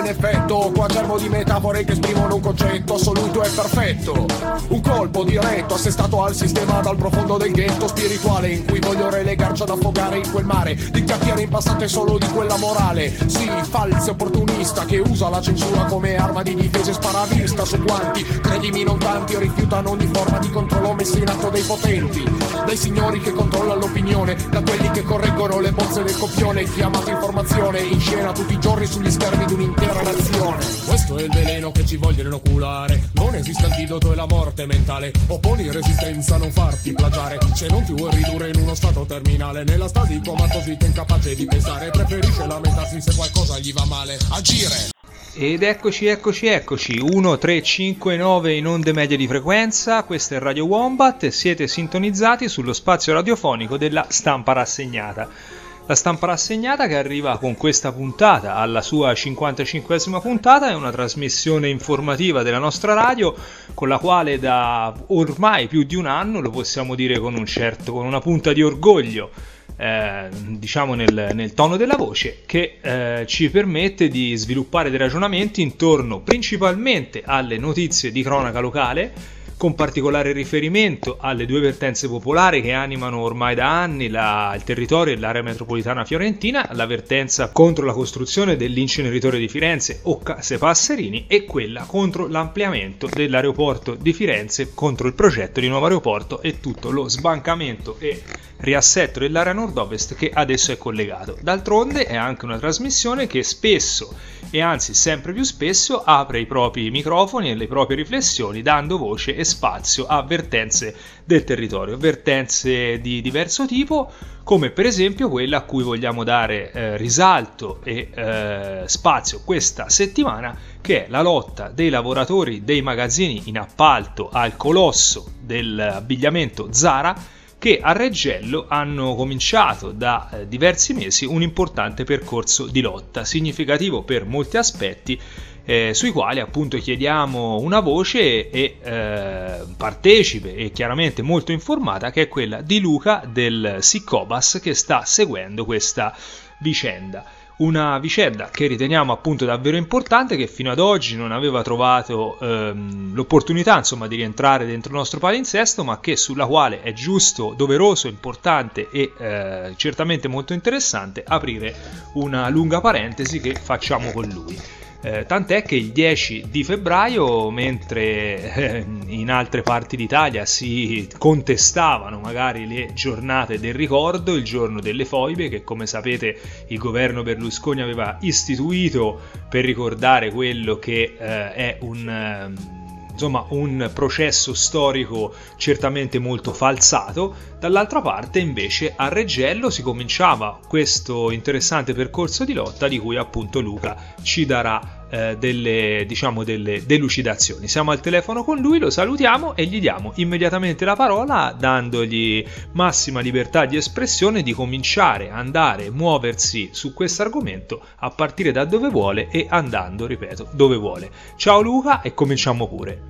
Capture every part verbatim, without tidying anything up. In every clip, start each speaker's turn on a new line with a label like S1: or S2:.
S1: effetto. Qua germo di metafore che esprimono un concetto assoluto e perfetto. Un colpo diretto assestato al sistema dal profondo del ghetto spirituale, in cui voglio relegarci ad affogare in quel mare di chiacchiere impastate solo di quella morale. Sì, falso opportunista che usa la censura come arma di difesa e sparavista su quanti, credimi non tanti, rifiutano ogni forma di controllo messo in atto dai potenti, dai signori che controllano l'opinione, da quelli che correggono le bozze del copione, chiamato informazione in scena tutti i giorni sugli schermi di un'intera nazione. Questo è il veleno che ci vogliono inoculare, non esiste antidoto e la morte mentale, opponi resistenza, non farti plagiare, se non ti vuoi ridurre in uno stato terminale, nella stasi comatosita incapace di pensare, preferisce lamentarsi se qualcosa gli va male, agire.
S2: Ed eccoci, eccoci, eccoci, uno tre cinque nove in onde medie di frequenza, questo è Radio Wombat e siete sintonizzati sullo spazio radiofonico della Stampa Rassegnata. La Stampa Rassegnata che arriva con questa puntata alla sua cinquantacinquesima puntata, è una trasmissione informativa della nostra radio con la quale da ormai più di un anno, lo possiamo dire con un certo, con una punta di orgoglio, Eh, diciamo nel, nel tono della voce, che eh, ci permette di sviluppare dei ragionamenti intorno principalmente alle notizie di cronaca locale, con particolare riferimento alle due vertenze popolari che animano ormai da anni la, il territorio e l'area metropolitana fiorentina, la vertenza contro la costruzione dell'inceneritore di Firenze o Case Passerini e quella contro l'ampliamento dell'aeroporto di Firenze, contro il progetto di nuovo aeroporto e tutto lo sbancamento e riassetto dell'area nord-ovest che adesso è collegato. D'altronde è anche una trasmissione che spesso, e anzi sempre più spesso, apre i propri microfoni e le proprie riflessioni dando voce e spazio a vertenze del territorio, vertenze di diverso tipo, come per esempio quella a cui vogliamo dare eh, risalto e eh, spazio questa settimana, che è la lotta dei lavoratori dei magazzini in appalto al colosso dell'abbigliamento Zara, che a Reggello hanno cominciato da eh, diversi mesi un importante percorso di lotta, significativo per molti aspetti, eh, sui quali appunto chiediamo una voce e eh, partecipe e chiaramente molto informata, che è quella di Luca del Siccobas, che sta seguendo questa vicenda. Una vicenda che riteniamo appunto davvero importante, che fino ad oggi non aveva trovato ehm, l'opportunità insomma di rientrare dentro il nostro palinsesto, ma che sulla quale è giusto, doveroso, importante e eh, certamente molto interessante aprire una lunga parentesi che facciamo con lui. Eh, tant'è che il dieci di febbraio, mentre eh, in altre parti d'Italia si contestavano magari le giornate del ricordo, il giorno delle foibe, che come sapete il governo Berlusconi aveva istituito per ricordare quello che eh, è un... Eh, insomma un processo storico certamente molto falsato, dall'altra parte invece a Reggello si cominciava questo interessante percorso di lotta di cui appunto Luca ci darà eh, delle, diciamo, delle delucidazioni. Siamo al telefono con lui, lo salutiamo e gli diamo immediatamente la parola, dandogli massima libertà di espressione, di cominciare, andare, muoversi su questo argomento a partire da dove vuole e andando, ripeto, dove vuole. Ciao Luca e cominciamo pure.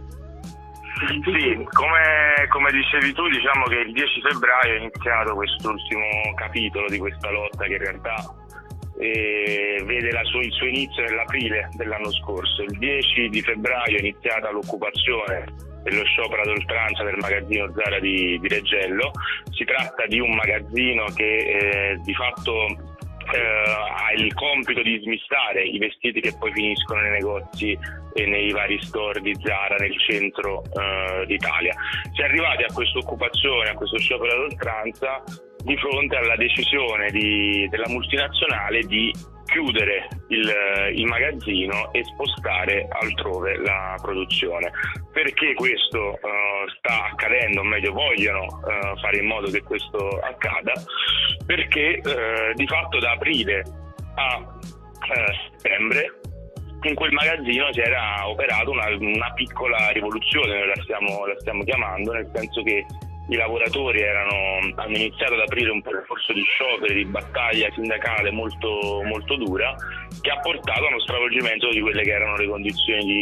S3: Sì, come, come dicevi tu, diciamo che il dieci febbraio è iniziato quest'ultimo capitolo di questa lotta che in realtà eh, vede la sua, il suo inizio nell'aprile dell'anno scorso. Il dieci di febbraio è iniziata l'occupazione dello sciopero ad oltranza del magazzino Zara di, di Reggello. Si tratta di un magazzino che eh, di fatto eh, ha il compito di smistare i vestiti che poi finiscono nei negozi e nei vari store di Zara nel centro eh, d'Italia. Si è arrivati a questa occupazione, a questo sciopero ad oltranza, di fronte alla decisione di, della multinazionale di chiudere il, il magazzino e spostare altrove la produzione. Perché questo uh, sta accadendo, o meglio vogliono uh, fare in modo che questo accada? Perché uh, di fatto da aprile a uh, settembre in quel magazzino si era operato una, una piccola rivoluzione, noi la stiamo, la stiamo chiamando, nel senso che i lavoratori erano, hanno iniziato ad aprire un percorso di sciopero, di battaglia sindacale molto, molto dura, che ha portato a uno stravolgimento di quelle che erano le condizioni di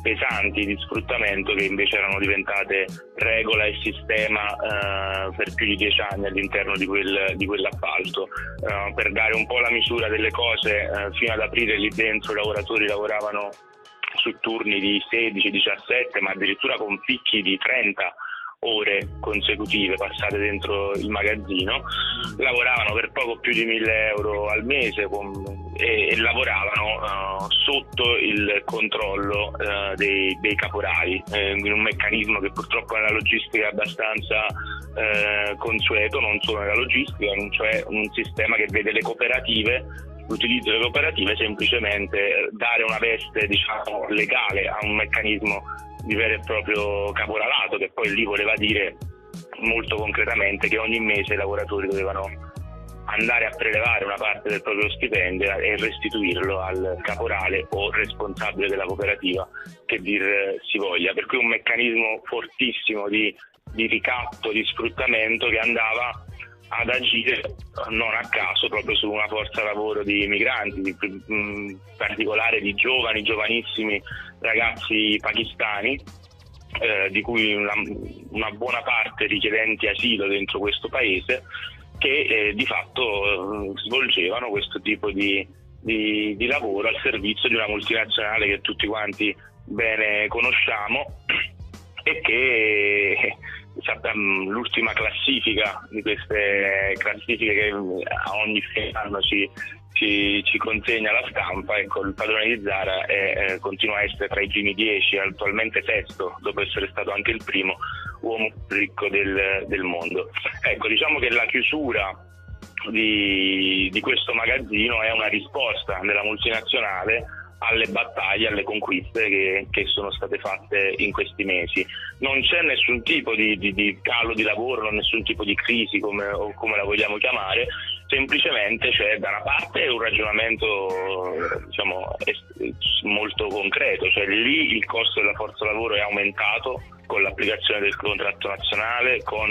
S3: pesanti di sfruttamento che invece erano diventate regola e sistema eh, per più di dieci anni all'interno di, quel, di quell'appalto. Eh, per dare un po' la misura delle cose, eh, fino ad aprile lì dentro i lavoratori lavoravano su turni di sedici diciassette, ma addirittura con picchi di trenta ore consecutive passate dentro il magazzino. Lavoravano per poco più di mille euro al mese con, e, e lavoravano uh, sotto il controllo uh, dei, dei caporali, eh, in un meccanismo che purtroppo nella logistica è abbastanza uh, consueto, non solo nella logistica, cioè un sistema che vede le cooperative, l'utilizzo delle cooperative semplicemente dare una veste, diciamo, legale a un meccanismo di vero e proprio caporalato, che poi lì voleva dire molto concretamente che ogni mese i lavoratori dovevano andare a prelevare una parte del proprio stipendio e restituirlo al caporale o responsabile della cooperativa, che dir si voglia. Per cui un meccanismo fortissimo di, di ricatto, di sfruttamento che andava ad agire non a caso proprio su una forza lavoro di migranti, di, in particolare di giovani, giovanissimi ragazzi pakistani, eh, di cui una, una buona parte richiedenti asilo dentro questo paese, che eh, di fatto eh, svolgevano questo tipo di, di, di lavoro al servizio di una multinazionale che tutti quanti bene conosciamo e che l'ultima classifica di queste classifiche che a ogni fine anno ci, ci, ci consegna la stampa, ecco, il padrone di Zara è, eh, continua a essere tra i primi dieci, attualmente sesto, dopo essere stato anche il primo uomo ricco del, del mondo. Ecco, diciamo che la chiusura di, di questo magazzino è una risposta della multinazionale alle battaglie, alle conquiste che, che sono state fatte in questi mesi. Non c'è nessun tipo di, di, di calo di lavoro, non nessun tipo di crisi, come, o come la vogliamo chiamare, semplicemente c'è da una parte un ragionamento, diciamo, molto concreto, cioè lì il costo della forza lavoro è aumentato con l'applicazione del contratto nazionale, con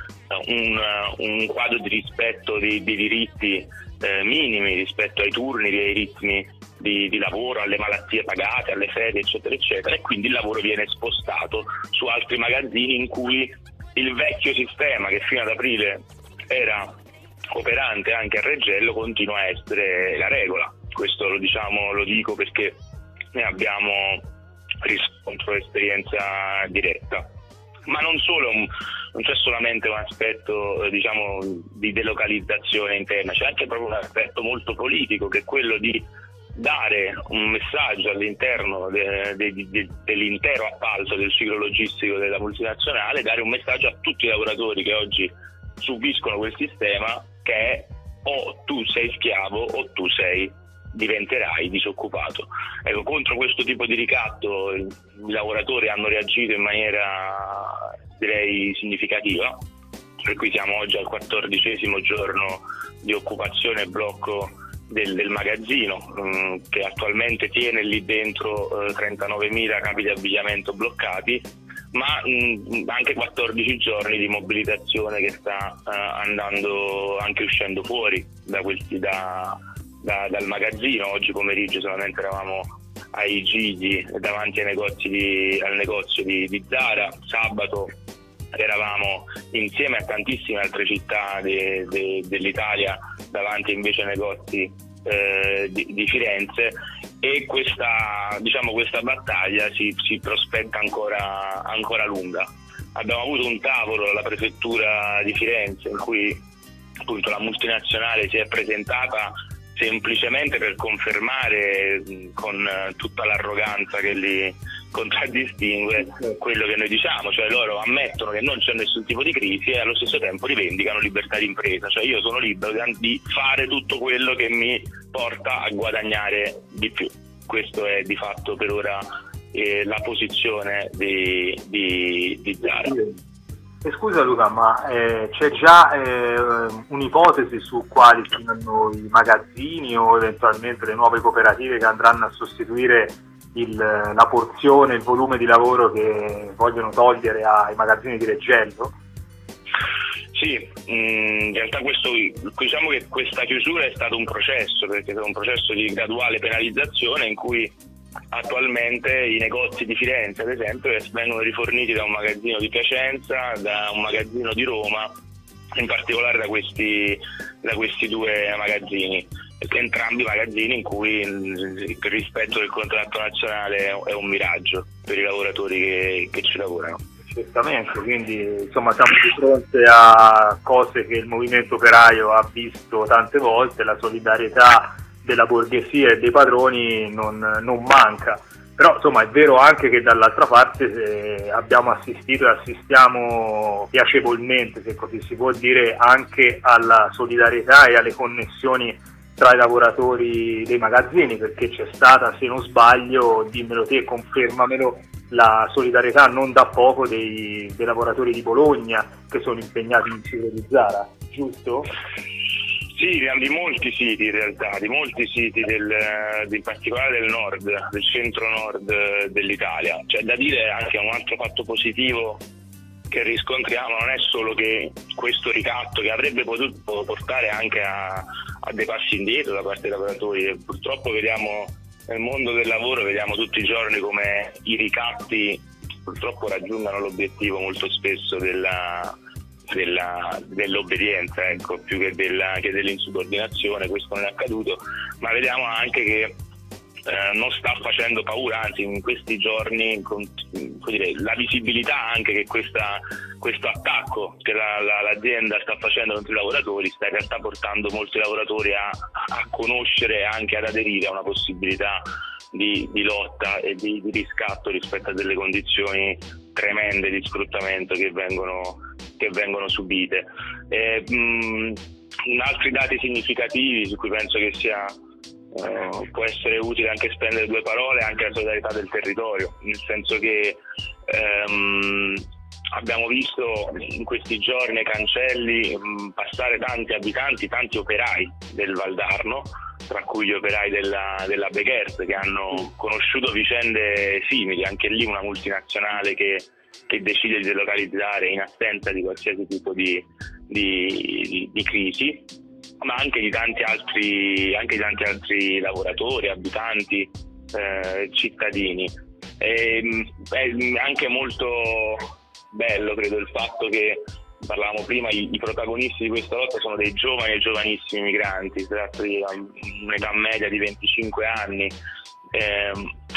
S3: un, un quadro di rispetto di, di diritti eh, minimi rispetto ai turni, ai ritmi Di, di lavoro, alle malattie pagate, alle ferie, eccetera eccetera, e quindi il lavoro viene spostato su altri magazzini in cui il vecchio sistema, che fino ad aprile era operante anche a Reggello, continua a essere la regola. Questo lo diciamo, lo dico perché ne abbiamo riscontro esperienza diretta. Ma non solo, non c'è solamente un aspetto eh, diciamo di delocalizzazione interna, c'è anche proprio un aspetto molto politico, che è quello di dare un messaggio all'interno de, de, de, dell'intero appalto del ciclo logistico della multinazionale, dare un messaggio a tutti i lavoratori che oggi subiscono quel sistema, che è o tu sei schiavo o tu sei diventerai disoccupato. Ecco, contro questo tipo di ricatto i lavoratori hanno reagito in maniera, direi, significativa, per cui siamo oggi al quattordicesimo giorno di occupazione e blocco Del, del magazzino, um, che attualmente tiene lì dentro uh, trentanovemila capi di abbigliamento bloccati, ma um, anche quattordici giorni di mobilitazione che sta uh, andando, anche uscendo fuori da quel, da, da, dal magazzino. Oggi pomeriggio solamente eravamo ai Gigi davanti ai negozi di, al negozio di, di Zara, sabato eravamo insieme a tantissime altre città de, de, dell'Italia davanti invece ai negozi eh, di, di Firenze, e questa, diciamo, questa battaglia si, si prospetta ancora, ancora lunga. Abbiamo avuto un tavolo alla prefettura di Firenze in cui appunto la multinazionale si è presentata semplicemente per confermare con tutta l'arroganza che li contraddistingue quello che noi diciamo, cioè loro ammettono che non c'è nessun tipo di crisi e allo stesso tempo rivendicano libertà di impresa, cioè io sono libero di fare tutto quello che mi porta a guadagnare di più. Questo è di fatto per ora eh, la posizione di, di, di Zara.
S4: Eh, scusa Luca, ma eh, c'è già eh, un'ipotesi su quali saranno i magazzini o eventualmente le nuove cooperative che andranno a sostituire il, la porzione, il volume di lavoro che vogliono togliere ai magazzini di Reggello?
S3: Sì, in realtà questo, diciamo che questa chiusura è stato un processo, perché è stato un processo di graduale penalizzazione in cui attualmente i negozi di Firenze, ad esempio, vengono riforniti da un magazzino di Piacenza, da un magazzino di Roma, in particolare da questi, da questi due magazzini, entrambi magazzini in cui il rispetto del contratto nazionale è un miraggio per i lavoratori che, che ci lavorano.
S4: Certamente, quindi insomma siamo di fronte a cose che il movimento operaio ha visto tante volte, la solidarietà della borghesia e dei padroni non, non manca, però insomma è vero anche che dall'altra parte eh, abbiamo assistito e assistiamo piacevolmente, se così si può dire, anche alla solidarietà e alle connessioni tra i lavoratori dei magazzini, perché c'è stata, se non sbaglio, dimmelo te, confermamelo, la solidarietà non da poco dei, dei lavoratori di Bologna che sono impegnati in ciclo di Zara, giusto?
S3: Sì, di molti siti in realtà, di molti siti del, in particolare del nord, del centro-nord dell'Italia. C'è da dire anche un altro fatto positivo che riscontriamo, non è solo che questo ricatto che avrebbe potuto portare anche a, a dei passi indietro da parte dei lavoratori, purtroppo vediamo nel mondo del lavoro, vediamo tutti i giorni come i ricatti purtroppo raggiungano l'obiettivo molto spesso della, della, dell'obbedienza, ecco, più che, della, che dell'insubordinazione. Questo non è accaduto, ma vediamo anche che Eh, non sta facendo paura, anzi in questi giorni con, dire, la visibilità anche che questa, questo attacco che la, la, l'azienda sta facendo contro i lavoratori sta in realtà portando molti lavoratori a, a conoscere e anche ad aderire a una possibilità di, di lotta e di, di riscatto rispetto a delle condizioni tremende di sfruttamento che vengono, che vengono subite. E, mh, altri dati significativi su cui penso che sia Uh, può essere utile anche spendere due parole, anche la solidarietà del territorio, nel senso che um, abbiamo visto in questi giorni ai cancelli um, passare tanti abitanti, tanti operai del Valdarno, tra cui gli operai della, della Beghers, che hanno conosciuto vicende simili, anche lì una multinazionale che, che decide di delocalizzare in assenza di qualsiasi tipo di, di, di, di crisi, ma anche di tanti altri, anche di tanti altri lavoratori, abitanti, eh, cittadini. E, è anche molto bello, credo, il fatto che, parlavamo prima, i, i protagonisti di questa lotta sono dei giovani e giovanissimi migranti, si tratta di un'età media di venticinque anni. Eh,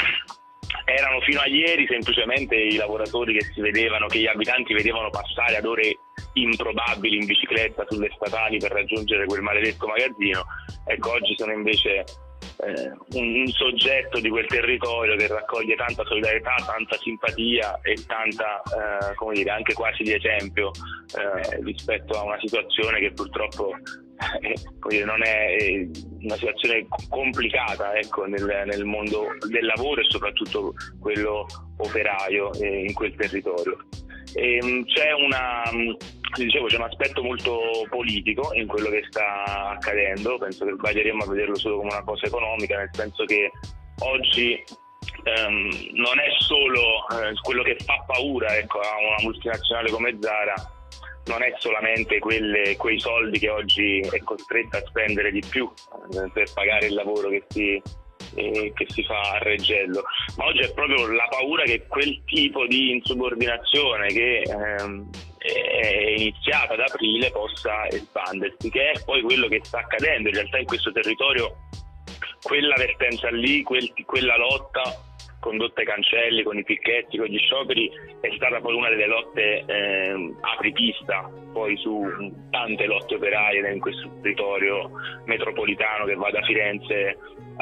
S3: erano fino a ieri semplicemente i lavoratori che si vedevano, che gli abitanti vedevano passare ad ore improbabili in bicicletta sulle statali per raggiungere quel maledetto magazzino. Ecco, oggi sono invece eh, un, un soggetto di quel territorio che raccoglie tanta solidarietà, tanta simpatia e tanta, eh, come dire, anche quasi di esempio eh, rispetto a una situazione che purtroppo eh, non è eh, una situazione complicata, ecco, nel, nel mondo del lavoro e soprattutto quello operaio eh, in quel territorio. E, c'è una dicevo c'è un aspetto molto politico in quello che sta accadendo. Penso che sbaglieremmo a vederlo solo come una cosa economica, nel senso che oggi ehm, non è solo eh, quello che fa paura, ecco, a una multinazionale come Zara, non è solamente quelle, quei soldi che oggi è costretta a spendere di più eh, per pagare il lavoro che si Eh, che si fa a Reggello, ma oggi è proprio la paura che quel tipo di insubordinazione che ehm, è iniziata ad aprile possa espandersi, che è poi quello che sta accadendo in realtà in questo territorio. Quella vertenza lì, quel, quella lotta condotta ai cancelli, con i picchetti, con gli scioperi, è stata poi una delle lotte eh, apripista poi su tante lotte operaie in questo territorio metropolitano che va da Firenze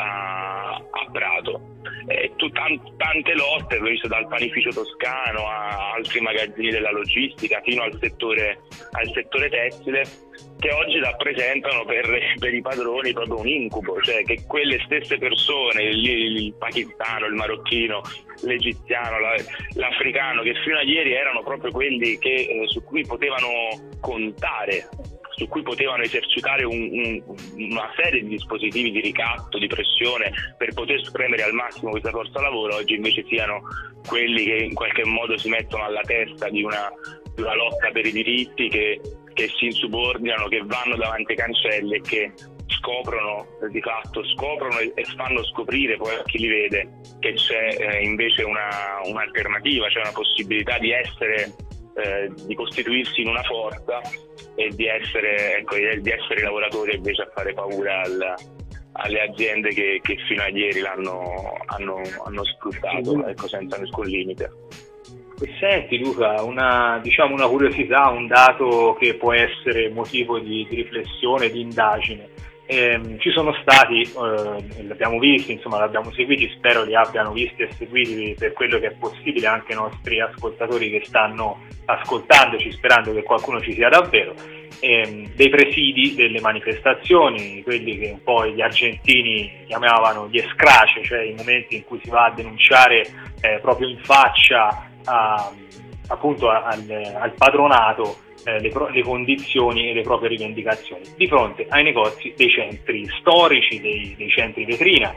S3: a, a Prato. Eh, tu, tan- tante lotte, ho visto, dal panificio toscano a altri magazzini della logistica fino al settore, al settore tessile, che oggi rappresentano per, per i padroni proprio un incubo, cioè che quelle stesse persone, il, il pakistano, il marocchino, l'egiziano, la, l'africano, che fino a ieri erano proprio quelli che, eh, su cui potevano contare, su cui potevano esercitare un, un, una serie di dispositivi di ricatto, di pressione per poter spremere al massimo questa forza lavoro, oggi invece siano quelli che in qualche modo si mettono alla testa di una, di una lotta per i diritti, che che si insubordinano, che vanno davanti ai cancelli e che scoprono, di fatto scoprono e, e fanno scoprire poi a chi li vede che c'è eh, invece una, un'alternativa, c'è una possibilità di essere, eh, di costituirsi in una forza e di essere, ecco, di essere lavoratori invece a fare paura al, alle aziende che, che fino a ieri l'hanno hanno, hanno sfruttato, ecco, senza nessun limite.
S4: E senti Luca, una, diciamo una curiosità, un dato che può essere motivo di, di riflessione, di indagine. Eh, ci sono stati, eh, l'abbiamo visti, insomma l'abbiamo seguiti, spero li abbiano visti e seguiti per quello che è possibile anche i nostri ascoltatori che stanno ascoltandoci, sperando che qualcuno ci sia davvero, eh, dei presidi delle manifestazioni, quelli che un po' gli argentini chiamavano gli escrace, cioè i momenti in cui si va a denunciare eh, proprio in faccia a, appunto al, al patronato eh, le, pro, le condizioni e le proprie rivendicazioni di fronte ai negozi dei centri storici, dei, dei centri vetrina,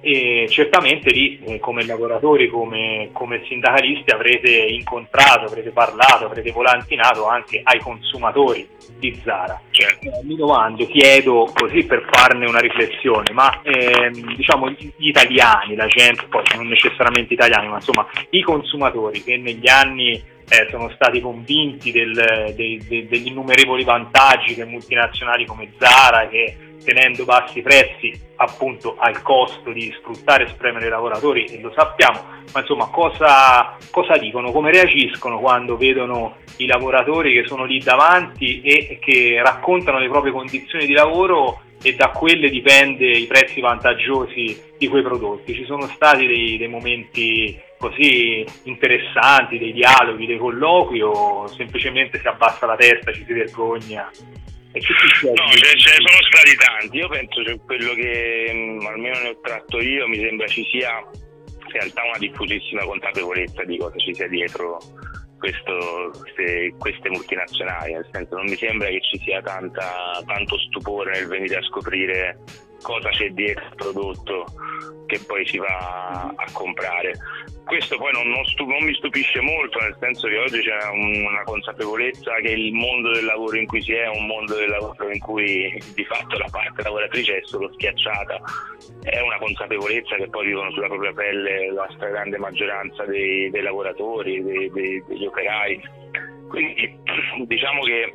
S4: e certamente lì eh, come lavoratori, come, come sindacalisti avrete incontrato, avrete parlato, avrete volantinato anche ai consumatori di Zara.
S3: Certo.
S4: Eh, mi domando, chiedo così per farne una riflessione, ma ehm, diciamo gli italiani, la gente, poi non necessariamente italiani, ma insomma i consumatori che negli anni eh, sono stati convinti del, dei, dei, degli innumerevoli vantaggi che multinazionali come Zara, che tenendo bassi prezzi appunto al costo di sfruttare e spremere i lavoratori, e lo sappiamo, ma insomma cosa, cosa dicono, come reagiscono quando vedono i lavoratori che sono lì davanti e che raccontano le proprie condizioni di lavoro e da quelle dipende i prezzi vantaggiosi di quei prodotti. Ci sono stati dei, dei momenti così interessanti, dei dialoghi, dei colloqui, o semplicemente si abbassa la testa, ci si vergogna?
S3: No, ce, ce ne sono stati tanti. Io penso che quello che mh, almeno ne ho tratto io, mi sembra ci sia in realtà una diffusissima consapevolezza di cosa ci sia dietro questo, queste, queste multinazionali, nel senso non mi sembra che ci sia tanta, tanto stupore nel venire a scoprire cosa c'è dietro il prodotto che poi si va a comprare. Questo poi non, non, stu- non mi stupisce molto, nel senso che oggi c'è un, una consapevolezza che il mondo del lavoro in cui si è un mondo del lavoro in cui di fatto la parte lavoratrice è solo schiacciata. È una consapevolezza che poi vivono sulla propria pelle la stragrande maggioranza dei, dei lavoratori, dei, dei, degli operai. Quindi diciamo che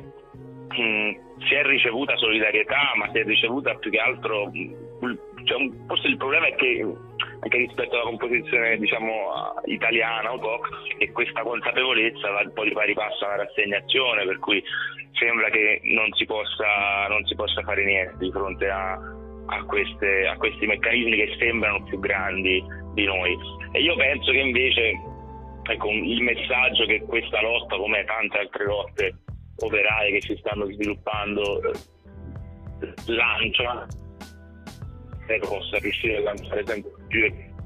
S3: mh, si è ricevuta solidarietà, ma si è ricevuta più che altro mh, cioè, forse il problema è che anche rispetto alla composizione, diciamo, italiana, autoctona, e questa consapevolezza va un po' di pari passo alla rassegnazione, per cui sembra che non si possa non si possa fare niente di fronte a, a, queste, a questi meccanismi che sembrano più grandi di noi. E io penso che invece, ecco, il messaggio che questa lotta, come tante altre lotte operaie che si stanno sviluppando, lancia, possa riuscire a lanciare sempre più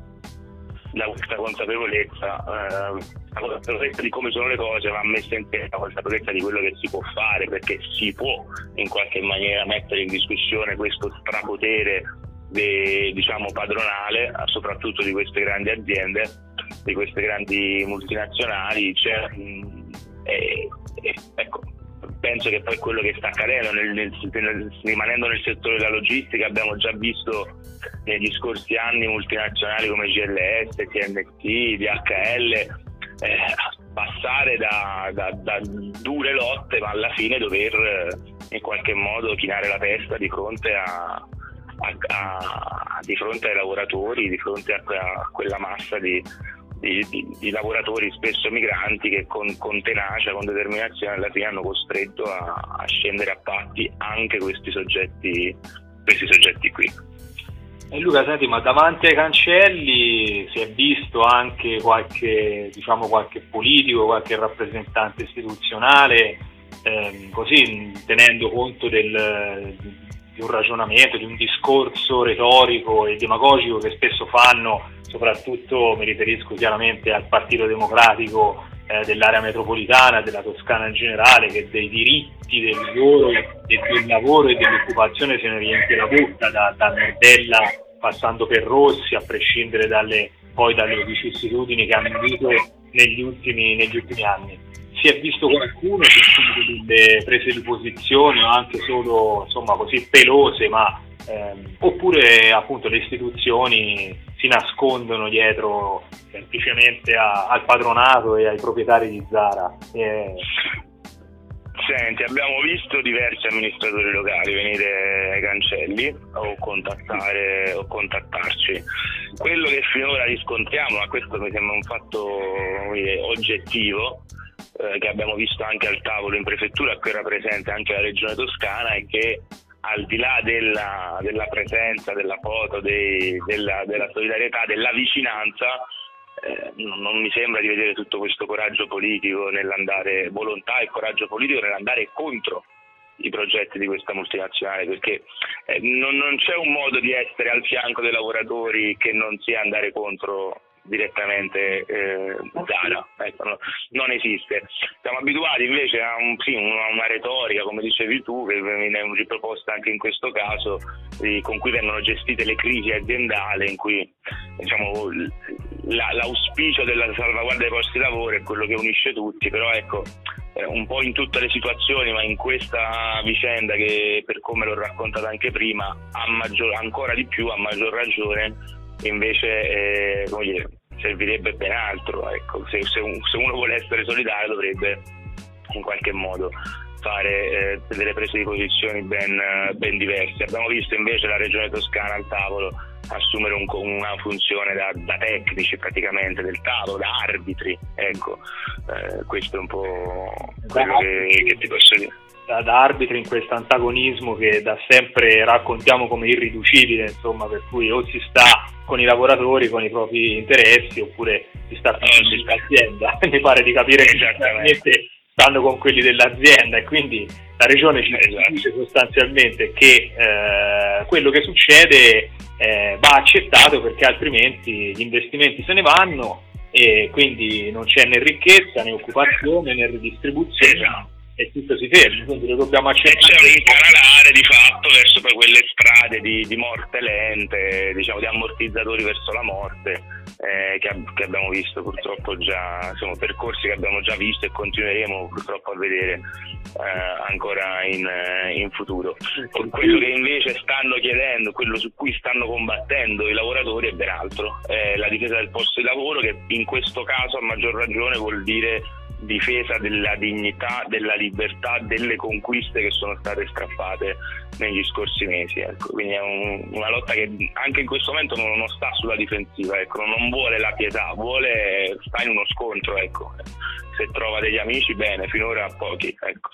S3: la questa consapevolezza, eh, la consapevolezza di come sono le cose, ma messa in testa la consapevolezza di quello che si può fare, perché si può in qualche maniera mettere in discussione questo strapotere de, diciamo padronale, soprattutto di queste grandi aziende, di queste grandi multinazionali. Cioè, mh, e, e, ecco, penso che poi quello che sta accadendo nel, nel, nel, rimanendo nel settore della logistica, abbiamo già visto negli scorsi anni multinazionali come G L S, T N T, D H L eh, passare da, da, da dure lotte, ma alla fine dover eh, in qualche modo chinare la testa di fronte a, a, a di fronte ai lavoratori, di fronte a, a quella massa di Di, di, di lavoratori spesso migranti che con, con tenacia, con determinazione alla fine hanno costretto a, a scendere a patti anche questi soggetti questi soggetti qui.
S4: E Luca, senti, ma davanti ai cancelli si è visto anche qualche, diciamo, qualche politico, qualche rappresentante istituzionale, ehm, così tenendo conto del, di un ragionamento, di un discorso retorico e demagogico che spesso fanno, soprattutto mi riferisco chiaramente al Partito Democratico eh, dell'area metropolitana, della Toscana in generale, che dei diritti del lavoro e del lavoro e dell'occupazione se ne riempie la bocca, da, da Nardella passando per Rossi, a prescindere dalle, poi dalle vicissitudini che hanno avuto negli ultimi, negli ultimi anni. Si è visto qualcuno che ha delle prese di posizione o anche solo, insomma, così pelose, ma
S5: ehm, oppure appunto le istituzioni si nascondono dietro semplicemente a, al patronato e ai proprietari di Zara. E...
S3: Senti, abbiamo visto diversi amministratori locali venire ai cancelli o contattare o contattarci. Quello che finora riscontriamo, ma questo mi sembra un fatto dire, oggettivo, eh, che abbiamo visto anche al tavolo in prefettura, a cui era presente anche la Regione Toscana, è che al di là della, della presenza, della foto, dei, della, della solidarietà, della vicinanza, Eh, non, non mi sembra di vedere tutto questo coraggio politico nell'andare, volontà e coraggio politico nell'andare contro i progetti di questa multinazionale, perché eh, non, non c'è un modo di essere al fianco dei lavoratori che non sia andare contro direttamente eh, Zara, ecco, no, non esiste. Siamo abituati invece a, un, sì, una, una retorica, come dicevi tu, che viene riproposta anche in questo caso, di, con cui vengono gestite le crisi aziendali, in cui diciamo la, l'auspicio della salvaguardia dei posti di lavoro è quello che unisce tutti, però ecco eh, un po' in tutte le situazioni, ma in questa vicenda che per come l'ho raccontata anche prima, a maggior, ancora di più, a maggior ragione invece eh, come dire, servirebbe ben altro, ecco. se, se, un, se uno vuole essere solidario dovrebbe in qualche modo fare eh, delle prese di posizioni ben, ben diverse. Abbiamo visto invece la Regione Toscana al tavolo assumere un, una funzione da, da tecnici praticamente del tavolo, da arbitri, ecco. Eh, questo è un po' quello che, che ti posso dire.
S5: Da, da arbitri in questo antagonismo che da sempre raccontiamo come irriducibile, insomma, per cui o si sta con i lavoratori, con i propri interessi, oppure si sta con oh, l'azienda. Mi pare di capire che esattamente stanno con quelli dell'azienda, e quindi la regione ci dice sostanzialmente che eh, quello che succede eh, va accettato, perché altrimenti gli investimenti se ne vanno e quindi non c'è né ricchezza né occupazione né ridistribuzione. Esatto. E tutto si ferma, quindi lo dobbiamo accettare.
S3: E c'è un incanalare di fatto verso poi quelle strade di, di morte lente, diciamo di ammortizzatori verso la morte, eh, che, che abbiamo visto purtroppo già, sono percorsi che abbiamo già visto e continueremo purtroppo a vedere eh, ancora in, in futuro. Quello che invece stanno chiedendo, quello su cui stanno combattendo i lavoratori è ben altro, è la difesa del posto di lavoro, che in questo caso a maggior ragione vuol dire difesa della dignità, della libertà, delle conquiste che sono state strappate negli scorsi mesi, ecco. Quindi è un, una lotta che anche in questo momento non, non sta sulla difensiva, ecco. Non vuole la pietà, vuole sta in uno scontro, ecco. Se trova degli amici bene, finora pochi, ecco.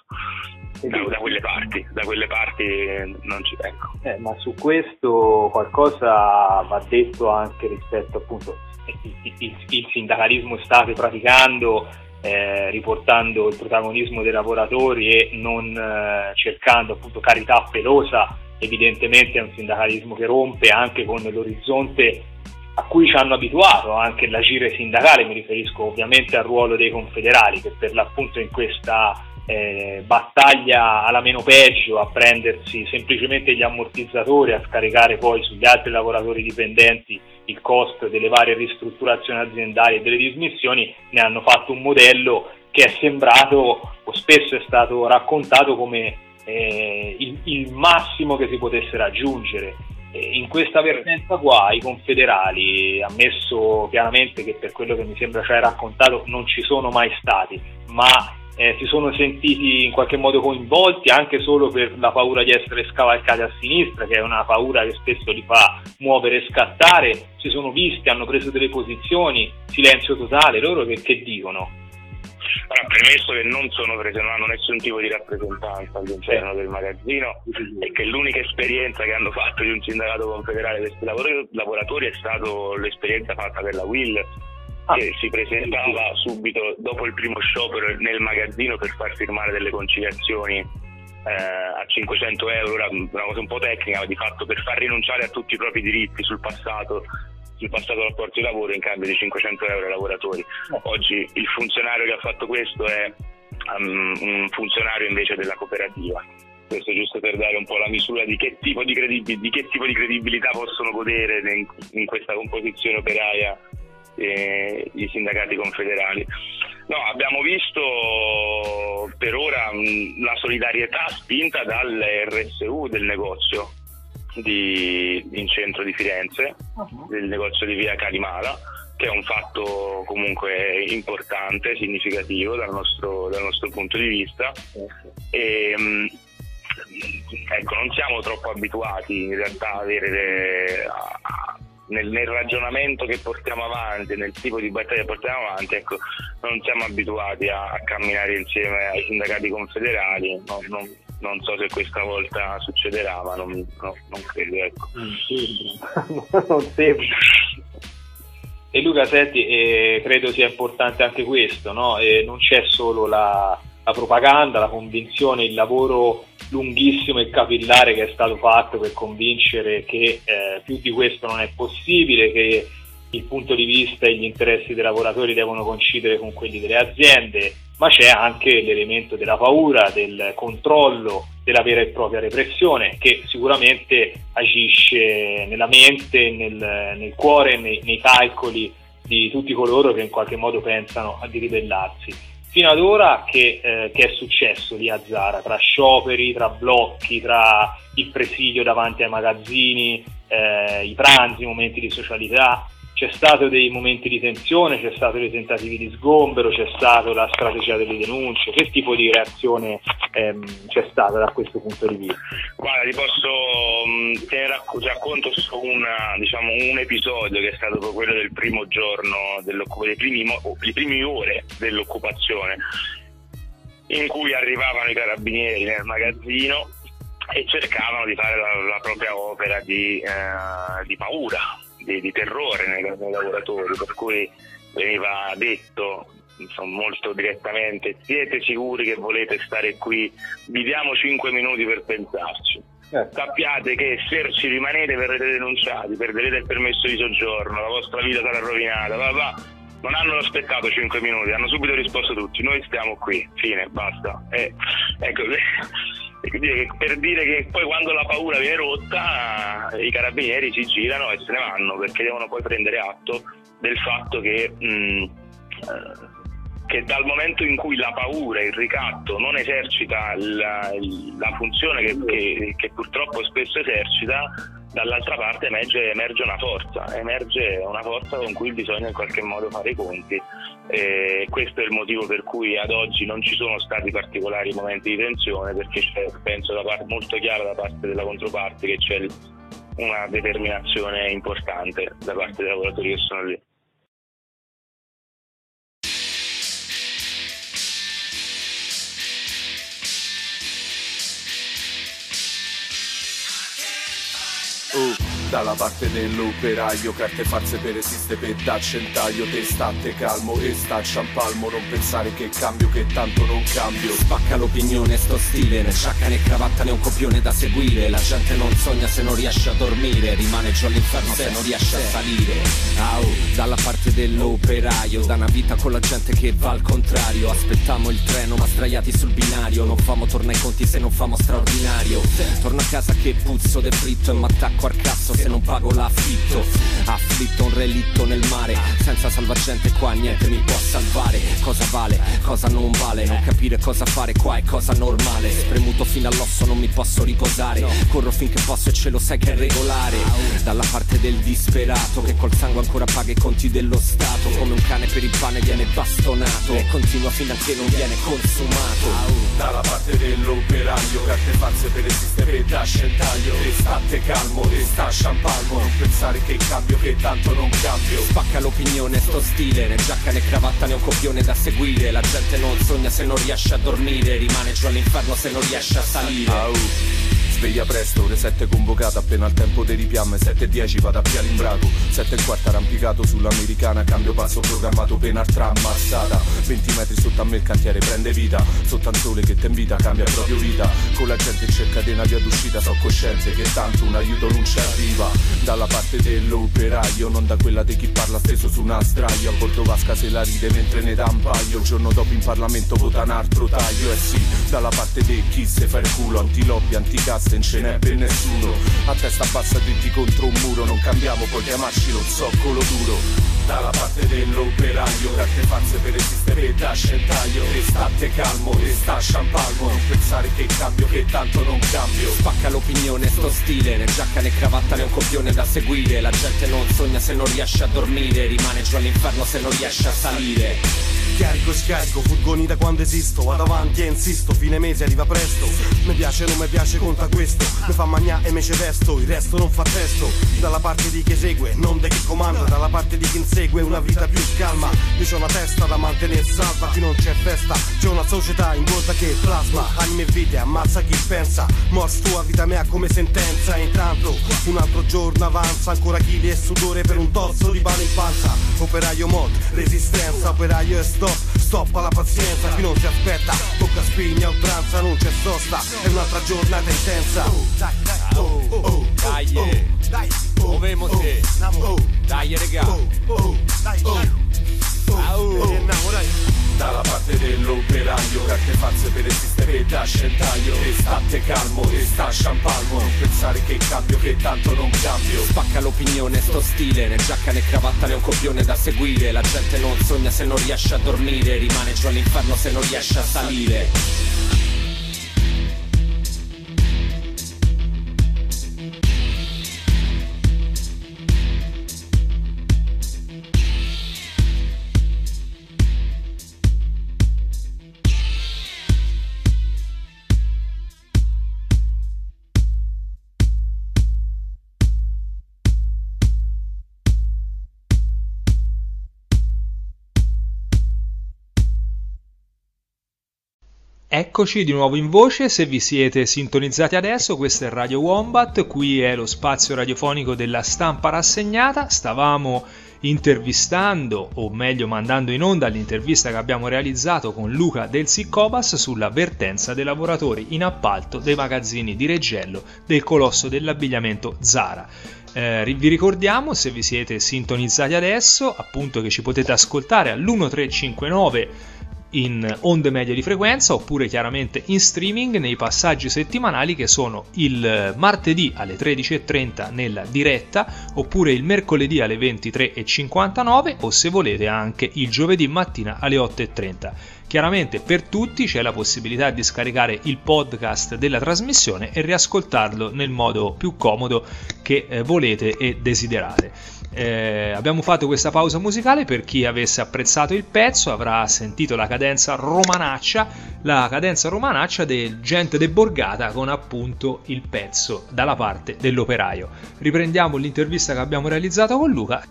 S3: Da, da quelle parti, da quelle parti non ci ecco.
S5: Eh, ma su questo qualcosa va detto anche rispetto appunto il, il, il sindacalismo state praticando, Eh, riportando il protagonismo dei lavoratori e non eh, cercando appunto carità pelosa. Evidentemente è un sindacalismo che rompe anche con l'orizzonte a cui ci hanno abituato anche l'agire sindacale. Mi riferisco ovviamente al ruolo dei confederali, che per l'appunto in questa eh, battaglia alla meno peggio, a prendersi semplicemente gli ammortizzatori, a scaricare poi sugli altri lavoratori dipendenti il costo delle varie ristrutturazioni aziendali e delle dismissioni, ne hanno fatto un modello che è sembrato, o spesso è stato raccontato come eh, il, il massimo che si potesse raggiungere. E in questa vertenza qua i confederali, ammesso chiaramente che per quello che mi sembra ci hai raccontato non ci sono mai stati, ma Eh, si sono sentiti in qualche modo coinvolti anche solo per la paura di essere scavalcati a sinistra, che è una paura che spesso li fa muovere e scattare. Si sono visti, hanno preso delle posizioni, silenzio totale. Loro che, che dicono?
S3: Allora, premesso che non sono prese, non hanno nessun tipo di rappresentanza all'interno del magazzino, e che l'unica esperienza che hanno fatto di un sindacato confederale per questi lavoratori è stato l'esperienza fatta per la U I L, che si presentava subito dopo il primo sciopero nel magazzino per far firmare delle conciliazioni eh, a cinquecento euro, una cosa un po' tecnica, ma di fatto per far rinunciare a tutti i propri diritti sul passato sul passato rapporto di lavoro in cambio di cinquecento euro ai lavoratori. Oggi il funzionario che ha fatto questo è um, un funzionario invece della cooperativa. Questo giusto per dare un po' la misura di che tipo di, credibil- di, che tipo di credibilità possono godere in, in questa composizione operaia i sindacati confederali. No, abbiamo visto per ora mh, la solidarietà spinta dall'R S U del negozio, di, in centro di Firenze, uh-huh. del negozio di via Calimala, che è un fatto comunque importante, significativo dal nostro, dal nostro punto di vista. E, ecco, non siamo troppo abituati in realtà a avere le, a, nel, nel ragionamento che portiamo avanti, nel tipo di battaglia che portiamo avanti, ecco, non siamo abituati a, a camminare insieme ai sindacati confederali. No, non, non so se questa volta succederà, ma non, no, non credo, ecco.
S5: Non sembra. non sembra. E Luca, senti, eh, credo sia importante anche questo, no? Eh, non c'è solo la, la propaganda, la convinzione, il lavoro lunghissimo e capillare che è stato fatto per convincere che eh, più di questo non è possibile, che il punto di vista e gli interessi dei lavoratori devono coincidere con quelli delle aziende, ma c'è anche l'elemento della paura, del controllo, della vera e propria repressione, che sicuramente agisce nella mente, nel, nel cuore, nei, nei calcoli di tutti coloro che in qualche modo pensano di ribellarsi. Fino ad ora che, eh, che è successo lì a Zara, tra scioperi, tra blocchi, tra il presidio davanti ai magazzini, eh, i pranzi, i momenti di socialità? C'è stato dei momenti di tensione, c'è stato dei tentativi di sgombero, c'è stata la strategia delle denunce. Che tipo di reazione ehm, c'è stata da questo punto di vista?
S3: Guarda, ti posso mh, te ne racc- racconto su una, diciamo, un episodio che è stato quello del primo giorno, dei primi, mo- le prime ore dell'occupazione, in cui arrivavano i carabinieri nel magazzino e cercavano di fare la, la propria opera di, eh, di paura, Di, di terrore nei, nei lavoratori, per cui veniva detto, insomma, molto direttamente: siete sicuri che volete stare qui? Vi diamo cinque minuti per pensarci. Eh. Sappiate che se ci rimanete verrete denunciati, perderete il permesso di soggiorno, la vostra vita sarà rovinata. Va, va. Non hanno aspettato cinque minuti, hanno subito risposto tutti: noi stiamo qui, fine, basta. Eh, ecco, per dire che poi quando la paura viene rotta i carabinieri si girano e se ne vanno, perché devono poi prendere atto del fatto che, mh, che dal momento in cui la paura, il ricatto non esercita la, la funzione che, che, che purtroppo spesso esercita, dall'altra parte emerge, emerge una forza, emerge una forza con cui bisogna in qualche modo fare i conti. E questo è il motivo per cui ad oggi non ci sono stati particolari momenti di tensione, perché c'è, penso, da parte, molto chiara da parte della controparte che c'è una determinazione importante da parte dei lavoratori che sono lì.
S1: Uh, dalla parte dell'operaio, carte false per esiste per da centaio. Te state calmo e staccia un palmo, non pensare che cambio, che tanto non cambio.
S6: Spacca l'opinione sto stile, né giacca né cravatta né un copione da seguire. La gente non sogna se non riesce a dormire, rimane giù all'inferno se non riesce a salire. Au, dalla parte dell'operaio, da una vita con la gente che va al contrario. Aspettiamo il treno ma sdraiati sul binario, non famo torna i conti se non famo straordinario. Torno a casa che puzzo de fritto e m'attacco al cazzo se non pago l'affitto. Afflitto un relitto nel mare, senza salvagente qua niente mi può salvare. Cosa vale, cosa non vale, non capire cosa fare qua è cosa normale. Spremuto fino all'osso non mi posso riposare, corro finché posso e ce lo sai che è regolare. Dalla parte del disperato che col sangue ancora paga i conti dello Stato, come un cane per il pane viene bastonato e continua fino a che non viene consumato.
S1: Dalla parte dell'operaio, carte false per esistere per da centaio. E state calmo e staccia un palmo, non pensare che cambio, che tanto non cambio.
S6: Spacca l'opinione sto stile, né giacca né cravatta né un copione da seguire. La gente non sogna se non riesce a dormire, rimane giù all'inferno se non riesce a salire.
S1: Au. Sveglia presto, ore sette convocata, appena al tempo dei ripiamme, sette e dieci vado a Pialimbraco, sette e quarto arrampicato sull'americana, cambio passo programmato, pena altra ammazzata, venti metri sotto a me il cantiere prende vita, sotto un sole che ti invita, cambia proprio vita, con la gente in cerca di una via d'uscita, so coscienze che tanto un aiuto non ci arriva, dalla parte dell'operaio, non da quella di chi parla steso su una sdraio, a volto vasca se la ride mentre ne dà un paio, il giorno dopo in Parlamento vota un altro taglio, eh sì, dalla parte di chi se fa il culo, anti-lobby, anti-cassa,
S6: risposte non ce n'è per nessuno. A testa bassa dritti contro un muro, non cambiamo, puoi chiamarci lo zoccolo duro. Dalla parte dell'operaio, carte false per resistere e da scentaglio. Restate calmo, resta champalmo, non pensare che cambio, che tanto non cambio. Spacca l'opinione, sto stile, né giacca né cravatta né un copione da seguire. La gente non sogna se non riesce a dormire, rimane giù all'inferno se non riesce a salire.
S7: Carico e scarico, furgoni da quando esisto, vado avanti e insisto, fine mese arriva presto. Mi piace, non mi piace, conta questo. Mi fa magnà e me ce vesto, il resto non fa testo. Dalla parte di chi esegue, non di chi comanda. Dalla parte di chi insegue una vita più calma. Io c'ho una testa da mantenere salva, qui non c'è festa. C'è una società in gota che plasma anime e vite, ammazza chi pensa. Mors tua vita mea come sentenza. E intanto un altro giorno avanza, ancora chili e sudore per un tozzo di pane in panza. Operaio mod, resistenza, operaio e sto. Stop alla pazienza, qui non si aspetta, tocca spigna, oltranza, non c'è sosta, è un'altra giornata intensa.
S6: Oh, oh, oh, dai, dai, muovemose, dai regà, dalla parte dell'operaio, carte false per resistere e da scentaglio. Restate calmo, resta champalmo, non pensare che cambio, che tanto non cambio. Spacca l'opinione, sto stile, né giacca né cravatta né un copione da seguire. La gente non sogna se non riesce a dormire, rimane giù all'inferno se non riesce a salire.
S2: Eccoci di nuovo in voce, se vi siete sintonizzati adesso, questo è Radio Wombat, qui è lo spazio radiofonico della Stampa Rassegnata. Stavamo intervistando, o meglio mandando in onda l'intervista che abbiamo realizzato con Luca del Siccobas sulla vertenza dei lavoratori in appalto dei magazzini di Reggello del colosso dell'abbigliamento Zara. Eh, vi ricordiamo, se vi siete sintonizzati adesso, appunto che ci potete ascoltare all'uno tre cinque nove in onde medie di frequenza, oppure chiaramente in streaming nei passaggi settimanali che sono il martedì alle tredici e trenta nella diretta, oppure il mercoledì alle ventitré e cinquantanove, o se volete anche il giovedì mattina alle otto e trenta. Chiaramente per tutti c'è la possibilità di scaricare il podcast della trasmissione e riascoltarlo nel modo più comodo che eh, volete e desiderate. Eh, abbiamo fatto questa pausa musicale, per chi avesse apprezzato il pezzo avrà sentito la cadenza romanaccia, la cadenza romanaccia del Gente de Borgata, con appunto il pezzo dalla parte dell'operaio. Riprendiamo l'intervista che abbiamo realizzato con Luca.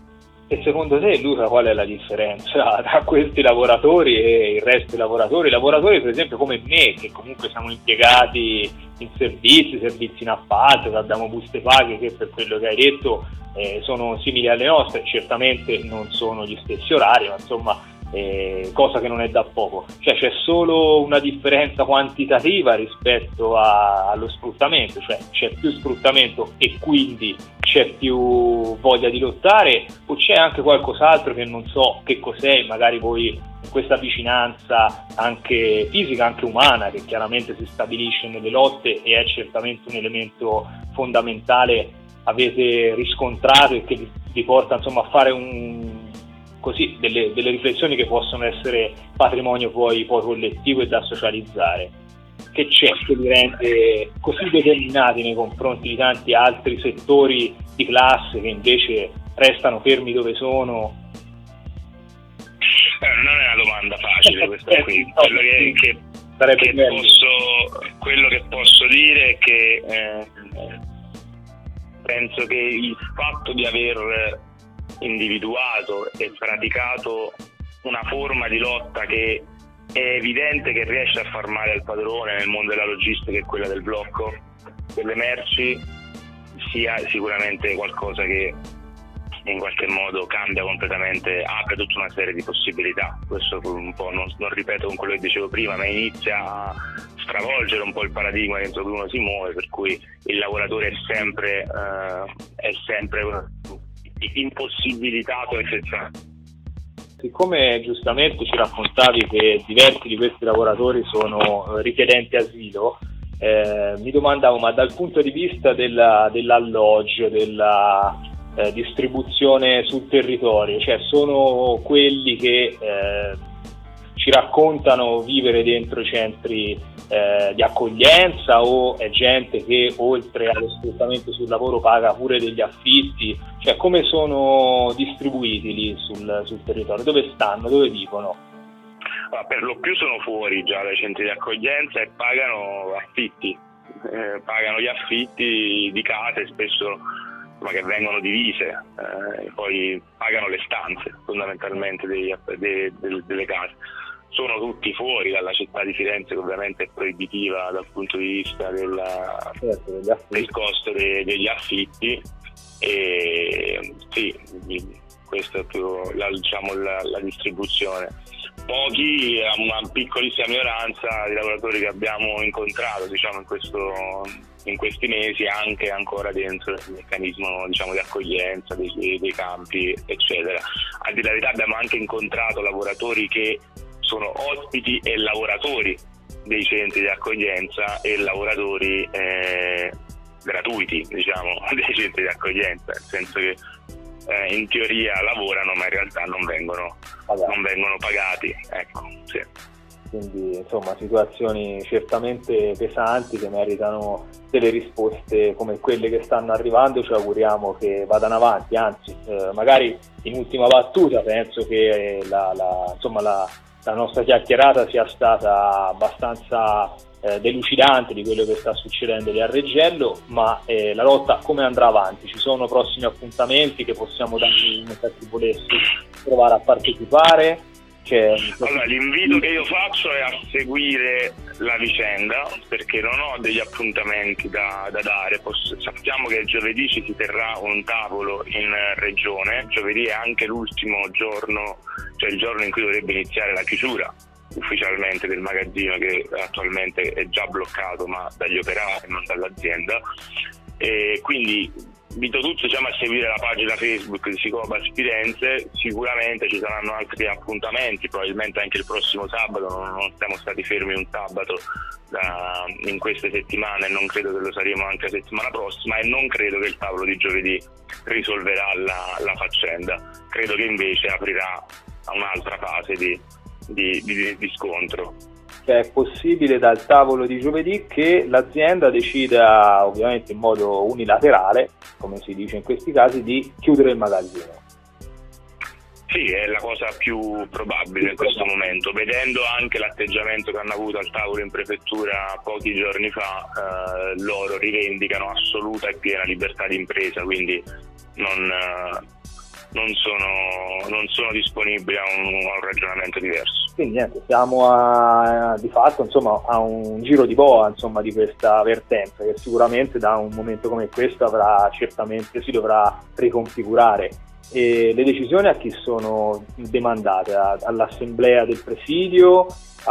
S5: E secondo te, Luca, qual è la differenza tra questi lavoratori e il resto dei lavoratori? Lavoratori per esempio come me, che comunque siamo impiegati in servizi, servizi in appalto, che abbiamo buste paghe che per quello che hai detto eh, sono simili alle nostre, certamente non sono gli stessi orari, ma insomma eh, cosa che non è da poco. Cioè c'è solo una differenza quantitativa rispetto a, allo sfruttamento, cioè c'è più sfruttamento e quindi c'è più voglia di lottare, o c'è anche qualcos'altro che non so che cos'è, magari voi questa vicinanza anche fisica, anche umana, che chiaramente si stabilisce nelle lotte e è certamente un elemento fondamentale, avete riscontrato e che vi, vi porta insomma a fare un, così, delle, delle riflessioni che possono essere patrimonio poi, poi collettivo e da socializzare. Che c'è che li rende così determinati nei confronti di tanti altri settori di classe che invece restano fermi dove sono?
S3: Eh, non è una domanda facile questa qui. Quello che, che, che posso, quello che posso dire è che eh, penso che il fatto di aver individuato e praticato una forma di lotta che è evidente che riesce a far male al padrone nel mondo della logistica, e quella del blocco delle merci, sia sicuramente qualcosa che in qualche modo cambia completamente, apre tutta una serie di possibilità. Questo un po' non, non ripeto con quello che dicevo prima, ma inizia a stravolgere un po' il paradigma dentro cui uno si muove, per cui il lavoratore è sempre eh, è sempre impossibilitato e senza.
S5: Siccome giustamente ci raccontavi che diversi di questi lavoratori sono richiedenti asilo, eh, mi domandavo, ma dal punto di vista della, dell'alloggio, della eh, distribuzione sul territorio, cioè sono quelli che eh, ci raccontano vivere dentro i centri eh, di accoglienza, o è gente che oltre allo sfruttamento sul lavoro paga pure degli affitti? Cioè come sono distribuiti lì sul, sul territorio? Dove stanno? Dove vivono?
S3: Per lo più sono fuori già dai centri di accoglienza e pagano affitti, eh, pagano gli affitti di case spesso ma che vengono divise, eh, poi pagano le stanze fondamentalmente degli, de, de, delle case. Sono tutti fuori dalla città di Firenze, che ovviamente è proibitiva dal punto di vista della,
S5: certo,
S3: del costo de, degli affitti, e sì, questa è più la, diciamo, la, la distribuzione. Pochi, una piccolissima minoranza di lavoratori che abbiamo incontrato, diciamo, in, questo, in questi mesi, anche ancora dentro il meccanismo, diciamo, di accoglienza dei, dei campi, eccetera. A dire la verità abbiamo anche incontrato lavoratori che sono ospiti e lavoratori dei centri di accoglienza e lavoratori eh, gratuiti, diciamo, dei centri di accoglienza, nel senso che Eh, in teoria lavorano ma in realtà non vengono, non vengono pagati, ecco, sì.
S5: Quindi insomma situazioni certamente pesanti che meritano delle risposte come quelle che stanno arrivando. Ci auguriamo che vadano avanti, anzi eh, magari in ultima battuta penso che la, la, insomma, la, la nostra chiacchierata sia stata abbastanza Eh, delucidante di quello che sta succedendo lì a Reggello, ma eh, la lotta come andrà avanti? Ci sono prossimi appuntamenti che possiamo dare a chi volesse provare a partecipare? C'è...
S3: Allora, l'invito che io faccio è a seguire la vicenda, perché non ho degli appuntamenti da, da dare. Posso, sappiamo che giovedì ci si terrà un tavolo in regione, giovedì è anche l'ultimo giorno, cioè il giorno in cui dovrebbe iniziare la chiusura ufficialmente del magazzino, che attualmente è già bloccato ma dagli operai e non dall'azienda, e quindi invito tutti, diciamo, a seguire la pagina Facebook di Sicopas Firenze. Sicuramente ci saranno altri appuntamenti, probabilmente anche il prossimo sabato, non, non siamo stati fermi un sabato da, in queste settimane, e non credo che lo saremo anche la settimana prossima, e non credo che il tavolo di giovedì risolverà la, la faccenda. Credo che invece aprirà a un'altra fase di Di, di, di scontro.
S5: Cioè, è possibile dal tavolo di giovedì che l'azienda decida, ovviamente in modo unilaterale, come si dice in questi casi, di chiudere il magazzino?
S3: Sì, è la cosa più probabile in questo momento, vedendo anche l'atteggiamento che hanno avuto al tavolo in prefettura pochi giorni fa. Eh, loro rivendicano assoluta e piena libertà di impresa, quindi non eh, Non sono, non sono disponibili a un, a un ragionamento diverso.
S5: Quindi niente, siamo a, di fatto insomma, a un giro di boa, insomma, di questa vertenza, che sicuramente da un momento come questo avrà certamente si dovrà riconfigurare. E le decisioni a chi sono demandate? A, all'assemblea del presidio?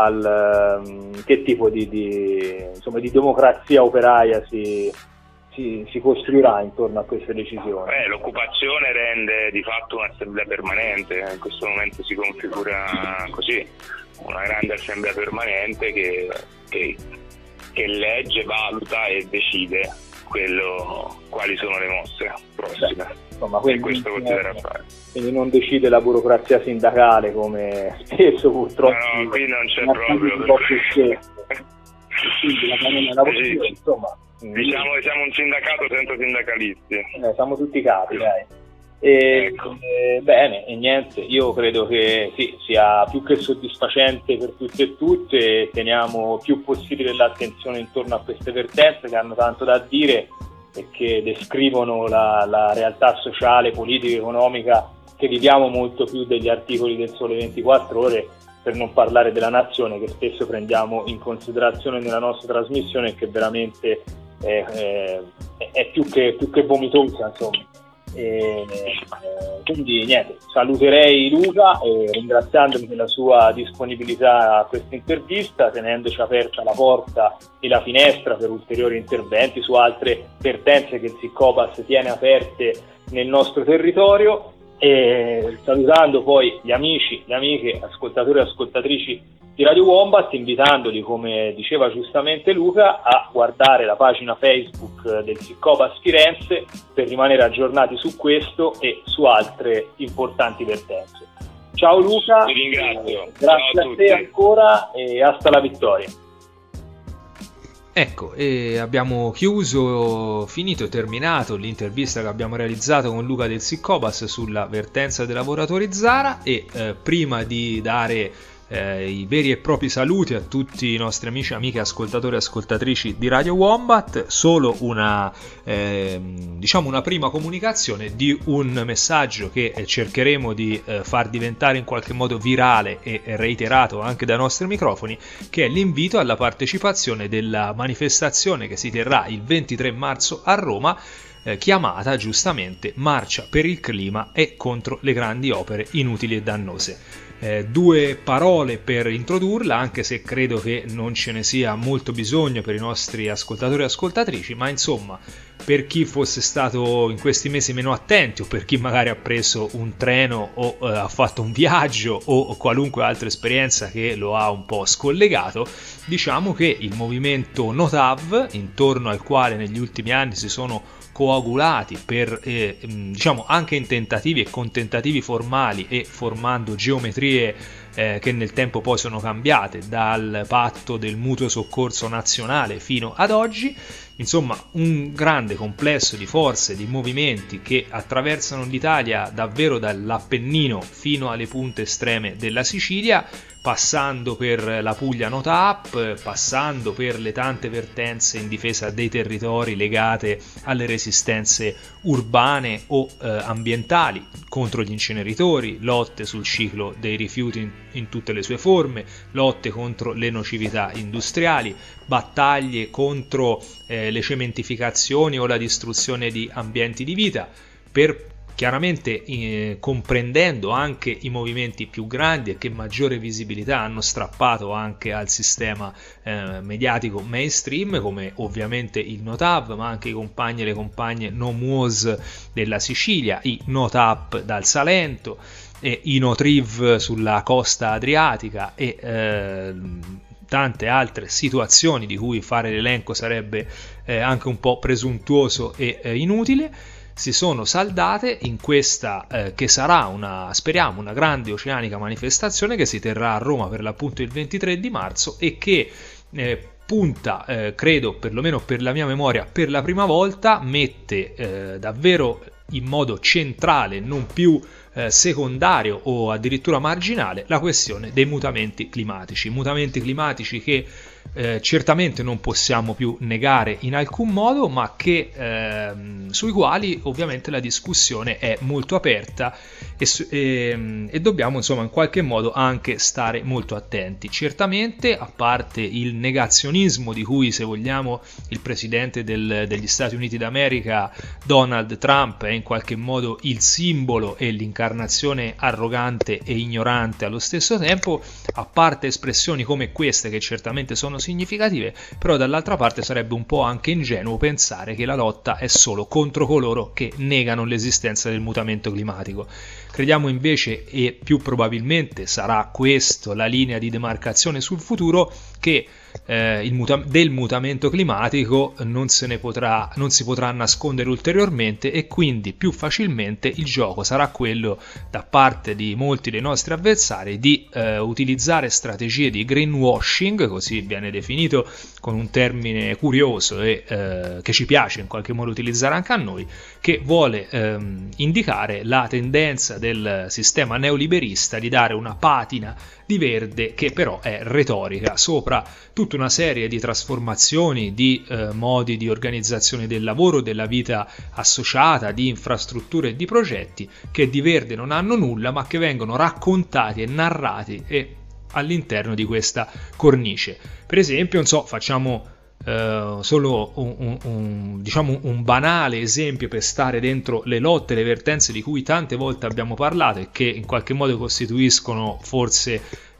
S5: Al, um, che tipo di, di, insomma, di democrazia operaia si Si, si costruirà intorno a queste decisioni?
S3: Eh, l'occupazione rende di fatto un'assemblea permanente, in questo momento si configura così, una grande assemblea permanente che, che, che legge, valuta e decide quello, quali sono le mosse prossime. Beh, insomma, e questo continuerà a fare.
S5: Quindi non decide la burocrazia sindacale come spesso purtroppo.
S3: No, no, qui non c'è proprio.
S5: Un po' più spesso. Quindi la parola lavorativa, insomma.
S3: Diciamo che siamo un sindacato senza sindacalisti.
S5: Eh, siamo tutti capi, dai. E, ecco. eh, bene, e niente, io credo che sì, sia più che soddisfacente per tutti e tutte. Teniamo più possibile l'attenzione intorno a queste vertenze che hanno tanto da dire e che descrivono la, la realtà sociale, politica, economica che viviamo molto più degli articoli del Sole ventiquattro Ore, per non parlare della nazione, che spesso prendiamo in considerazione nella nostra trasmissione e che veramente è, è, è più che, più che vomitosa, insomma. E, eh, quindi niente, saluterei Luca eh, ringraziandomi per la sua disponibilità a questa intervista, tenendoci aperta la porta e la finestra per ulteriori interventi su altre vertenze che il Sicopas tiene aperte nel nostro territorio, e salutando poi gli amici, le amiche, ascoltatori e ascoltatrici di Radio Wombat, invitandoli, come diceva giustamente Luca, a guardare la pagina Facebook del Siccobas Firenze per rimanere aggiornati su questo e su altre importanti vertenze. Ciao Luca,
S3: ti ringrazio.
S5: Grazie
S3: Ciao a,
S5: a te ancora e hasta la vittoria.
S2: Ecco, e abbiamo chiuso, finito e terminato l'intervista che abbiamo realizzato con Luca del Siccobas sulla vertenza dei lavoratori Zara e eh, prima di dare eh, i veri e propri saluti a tutti i nostri amici e amiche ascoltatori e ascoltatrici di Radio Wombat, solo una eh, diciamo una prima comunicazione di un messaggio che cercheremo di eh, far diventare in qualche modo virale e reiterato anche dai nostri microfoni, che è l'invito alla partecipazione della manifestazione che si terrà il ventitré marzo a Roma, eh, chiamata giustamente Marcia per il clima e contro le grandi opere inutili e dannose. Eh, due parole per introdurla, anche se credo che non ce ne sia molto bisogno per i nostri ascoltatori e ascoltatrici, ma insomma, per chi fosse stato in questi mesi meno attenti o per chi magari ha preso un treno o eh, ha fatto un viaggio o qualunque altra esperienza che lo ha un po' scollegato, diciamo che il movimento Notav, intorno al quale negli ultimi anni si sono coagulati per eh, diciamo anche in tentativi e con tentativi formali e formando geometrie eh, che nel tempo poi sono cambiate, dal patto del mutuo soccorso nazionale fino ad oggi, insomma un grande complesso di forze, di movimenti che attraversano l'Italia davvero dall'Appennino fino alle punte estreme della Sicilia, passando per la Puglia Notap, passando per le tante vertenze in difesa dei territori legate alle resistenze urbane o eh, ambientali, contro gli inceneritori, lotte sul ciclo dei rifiuti in, in tutte le sue forme, lotte contro le nocività industriali, battaglie contro eh, le cementificazioni o la distruzione di ambienti di vita, per chiaramente eh, comprendendo anche i movimenti più grandi e che maggiore visibilità hanno strappato anche al sistema eh, mediatico mainstream, come ovviamente il Notav, ma anche i compagni e le compagne No M U O S della Sicilia, i Notap dal Salento, e i Notriv sulla costa adriatica e eh, tante altre situazioni di cui fare l'elenco sarebbe eh, anche un po' presuntuoso e eh, inutile. Si sono saldate in questa eh, che sarà una, speriamo, una grande oceanica manifestazione che si terrà a Roma per l'appunto il ventitré di marzo e che eh, punta, eh, credo, perlomeno per la mia memoria, per la prima volta mette eh, davvero in modo centrale, non più eh, secondario o addirittura marginale, la questione dei mutamenti climatici. Mutamenti climatici che eh, certamente non possiamo più negare in alcun modo, ma che, eh, sui quali ovviamente la discussione è molto aperta e, e, e dobbiamo insomma in qualche modo anche stare molto attenti. Certamente, a parte il negazionismo di cui, se vogliamo, il presidente del, degli Stati Uniti d'America Donald Trump è in qualche modo il simbolo e l'incarnazione arrogante e ignorante allo stesso tempo, a parte espressioni come queste che certamente sono significative, però dall'altra parte sarebbe un po' anche ingenuo pensare che la lotta è solo contro coloro che negano l'esistenza del mutamento climatico. Crediamo invece, e più probabilmente sarà questa la linea di demarcazione sul futuro, che eh, il muta- del mutamento climatico non se ne potrà, non si potrà nascondere ulteriormente, e quindi più facilmente il gioco sarà quello da parte di molti dei nostri avversari di eh, utilizzare strategie di greenwashing, così viene definito con un termine curioso e eh, che ci piace in qualche modo utilizzare anche a noi, che vuole ehm, indicare la tendenza del sistema neoliberista di dare una patina di verde che però è retorica sopra tutta una serie di trasformazioni, di eh, modi di organizzazione del lavoro, della vita associata, di infrastrutture e di progetti che di verde non hanno nulla, ma che vengono raccontati e narrati e all'interno di questa cornice. Per esempio, non so, facciamo Uh, solo un, un, un, diciamo un banale esempio per stare dentro le lotte, le vertenze di cui tante volte abbiamo parlato e che in qualche modo costituiscono forse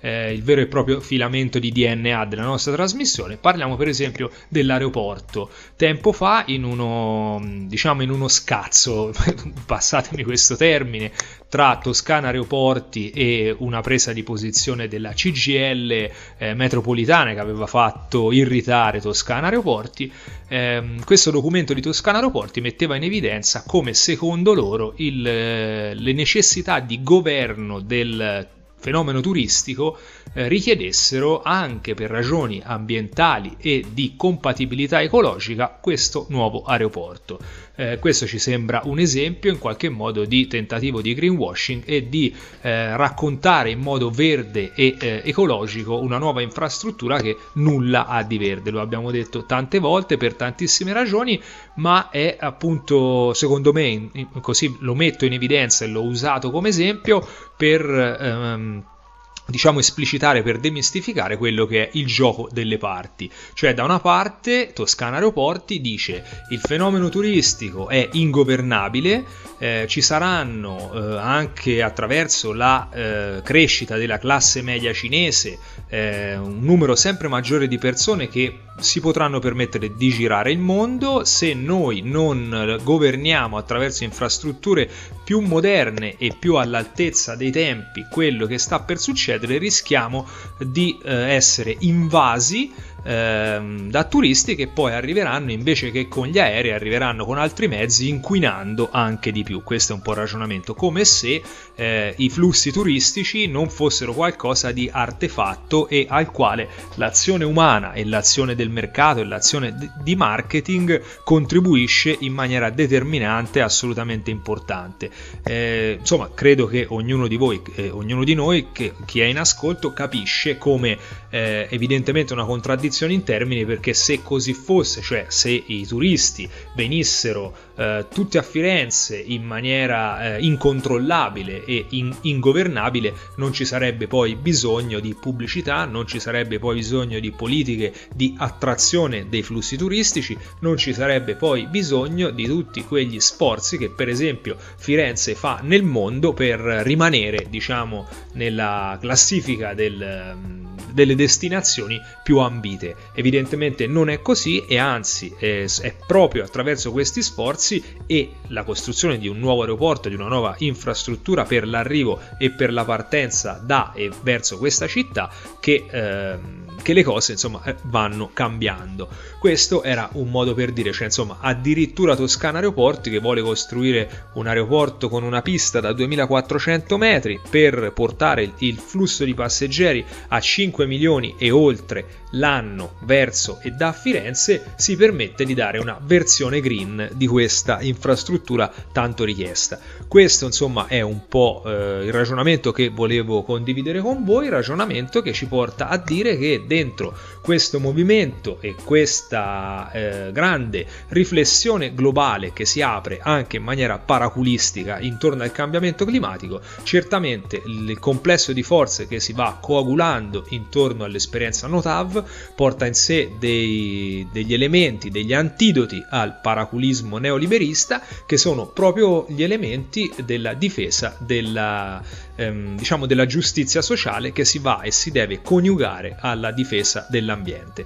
S2: eh, il vero e proprio filamento di D N A della nostra trasmissione. Parliamo per esempio dell'aeroporto. Tempo fa, in uno, diciamo in uno scazzo, passatemi questo termine, tra Toscana Aeroporti e una presa di posizione della C G I L eh, metropolitana che aveva fatto irritare Toscana Aeroporti, ehm, questo documento di Toscana Aeroporti metteva in evidenza come secondo loro il, eh, le necessità di governo del fenomeno turistico eh, richiedessero anche per ragioni ambientali e di compatibilità ecologica questo nuovo aeroporto. Eh, questo ci sembra un esempio in qualche modo di tentativo di greenwashing e di eh, raccontare in modo verde e eh, ecologico una nuova infrastruttura che nulla ha di verde. Lo abbiamo detto tante volte per tantissime ragioni, ma è appunto, secondo me, in, in, così lo metto in evidenza e l'ho usato come esempio per ehm, diciamo esplicitare, per demistificare quello che è il gioco delle parti. Cioè, da una parte Toscana Aeroporti dice il fenomeno turistico è ingovernabile, eh, ci saranno eh, anche attraverso la eh, crescita della classe media cinese eh, un numero sempre maggiore di persone che si potranno permettere di girare il mondo. Se noi non governiamo attraverso infrastrutture più moderne e più all'altezza dei tempi quello che sta per succedere, rischiamo di eh, essere invasi ehm, da turisti che poi arriveranno, invece che con gli aerei, arriveranno con altri mezzi, inquinando anche di più. Questo è un po' il ragionamento, come se eh, i flussi turistici non fossero qualcosa di artefatto e al quale l'azione umana e l'azione del mercato e l'azione di marketing contribuisce in maniera determinante, assolutamente importante. Eh, insomma, credo che ognuno di voi, eh, ognuno di noi, che chi è in ascolto, capisce come eh, evidentemente una contraddizione in termini, perché se così fosse, cioè se i turisti venissero eh, tutti a Firenze in maniera eh, incontrollabile e in- ingovernabile, non ci sarebbe poi bisogno di pubblicità, non ci sarebbe poi bisogno di politiche di attrazione dei flussi turistici, non ci sarebbe poi bisogno di tutti quegli sforzi che per esempio Firenze fa nel mondo per rimanere, diciamo, nella classifica del, delle destinazioni più ambite. Evidentemente non è così, e anzi è, è proprio attraverso questi sforzi e la costruzione di un nuovo aeroporto, di una nuova infrastruttura per l'arrivo e per la partenza da e verso questa città che eh, che le cose insomma vanno cambiando. Questo era un modo per dire, cioè insomma addirittura Toscana Aeroporti, che vuole costruire un aeroporto con una pista da duemilaquattrocento metri per portare il flusso di passeggeri a cinque milioni e oltre l'anno verso e da Firenze, si permette di dare una versione green di questa infrastruttura tanto richiesta. Questo insomma è un po' eh, il ragionamento che volevo condividere con voi, ragionamento che ci porta a dire che dentro questo movimento e questa eh, grande riflessione globale che si apre anche in maniera paraculistica intorno al cambiamento climatico, certamente il complesso di forze che si va coagulando intorno all'esperienza NOTAV porta in sé dei, degli elementi, degli antidoti al paraculismo neoliberista, che sono proprio gli elementi della difesa della, ehm, diciamo della giustizia sociale, che si va e si deve coniugare alla difesa dell'ambiente.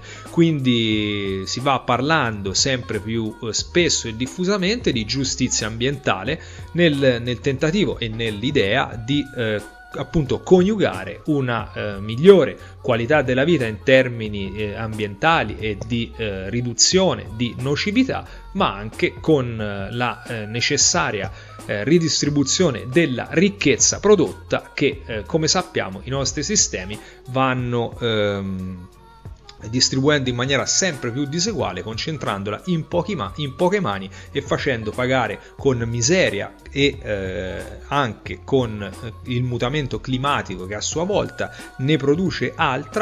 S2: Quindi si va parlando sempre più eh, spesso e diffusamente di giustizia ambientale nel, nel tentativo e nell'idea di eh, appunto coniugare una eh, migliore qualità della vita in termini eh, ambientali e di eh, riduzione di nocività, ma anche con eh, la eh, necessaria eh, ridistribuzione della ricchezza prodotta che eh, come sappiamo i nostri sistemi vanno ehm, distribuendo in maniera sempre più diseguale, concentrandola in, pochi ma- in poche mani e facendo pagare con miseria e eh, anche con eh, il mutamento climatico, che a sua volta ne produce altra,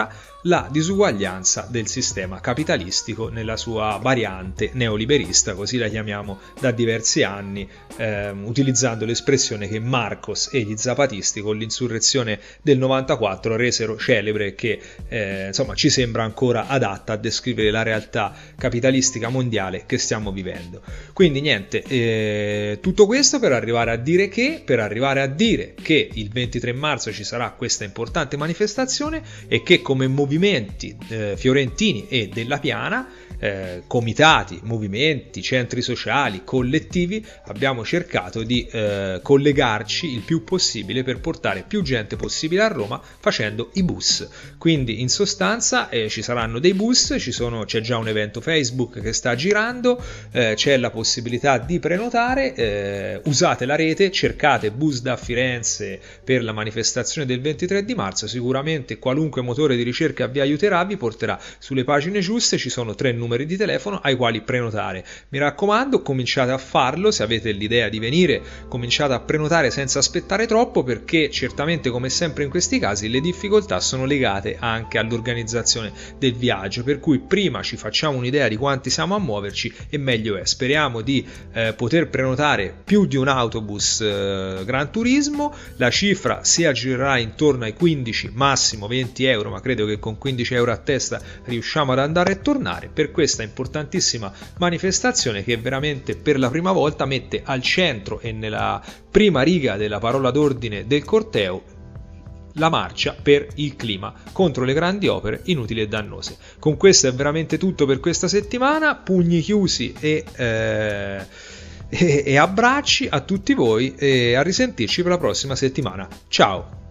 S2: la disuguaglianza del sistema capitalistico nella sua variante neoliberista, così la chiamiamo da diversi anni, ehm, utilizzando l'espressione che Marcos e gli zapatisti con l'insurrezione del novantaquattro resero celebre, che eh, insomma ci sembra ancora adatta a descrivere la realtà capitalistica mondiale che stiamo vivendo. Quindi niente, eh, tutto questo per arrivare a dire che, per arrivare a dire che il ventitré marzo ci sarà questa importante manifestazione e che come movimento movimenti eh, fiorentini e della Piana, eh, comitati, movimenti, centri sociali, collettivi, abbiamo cercato di eh, collegarci il più possibile per portare più gente possibile a Roma facendo i bus. Quindi in sostanza eh, ci saranno dei bus, ci sono, c'è già un evento Facebook che sta girando, eh, c'è la possibilità di prenotare, eh, usate la rete, cercate bus da Firenze per la manifestazione del ventitré di marzo, sicuramente qualunque motore di ricerca vi aiuterà, vi porterà sulle pagine giuste, ci sono tre numeri di telefono ai quali prenotare. Mi raccomando, cominciate a farlo, se avete l'idea di venire cominciate a prenotare senza aspettare troppo, perché certamente come sempre in questi casi le difficoltà sono legate anche all'organizzazione del viaggio, per cui prima ci facciamo un'idea di quanti siamo a muoverci e meglio è. Speriamo di eh, poter prenotare più di un autobus eh, Gran Turismo, la cifra si aggirerà intorno ai quindici massimo venti euro, ma credo che con quindici euro a testa riusciamo ad andare e tornare per questa importantissima manifestazione che veramente per la prima volta mette al centro e nella prima riga della parola d'ordine del corteo la marcia per il clima contro le grandi opere inutili e dannose. Con questo è veramente tutto per questa settimana, pugni chiusi e, eh, e, e abbracci a tutti voi e a risentirci per la prossima settimana. Ciao!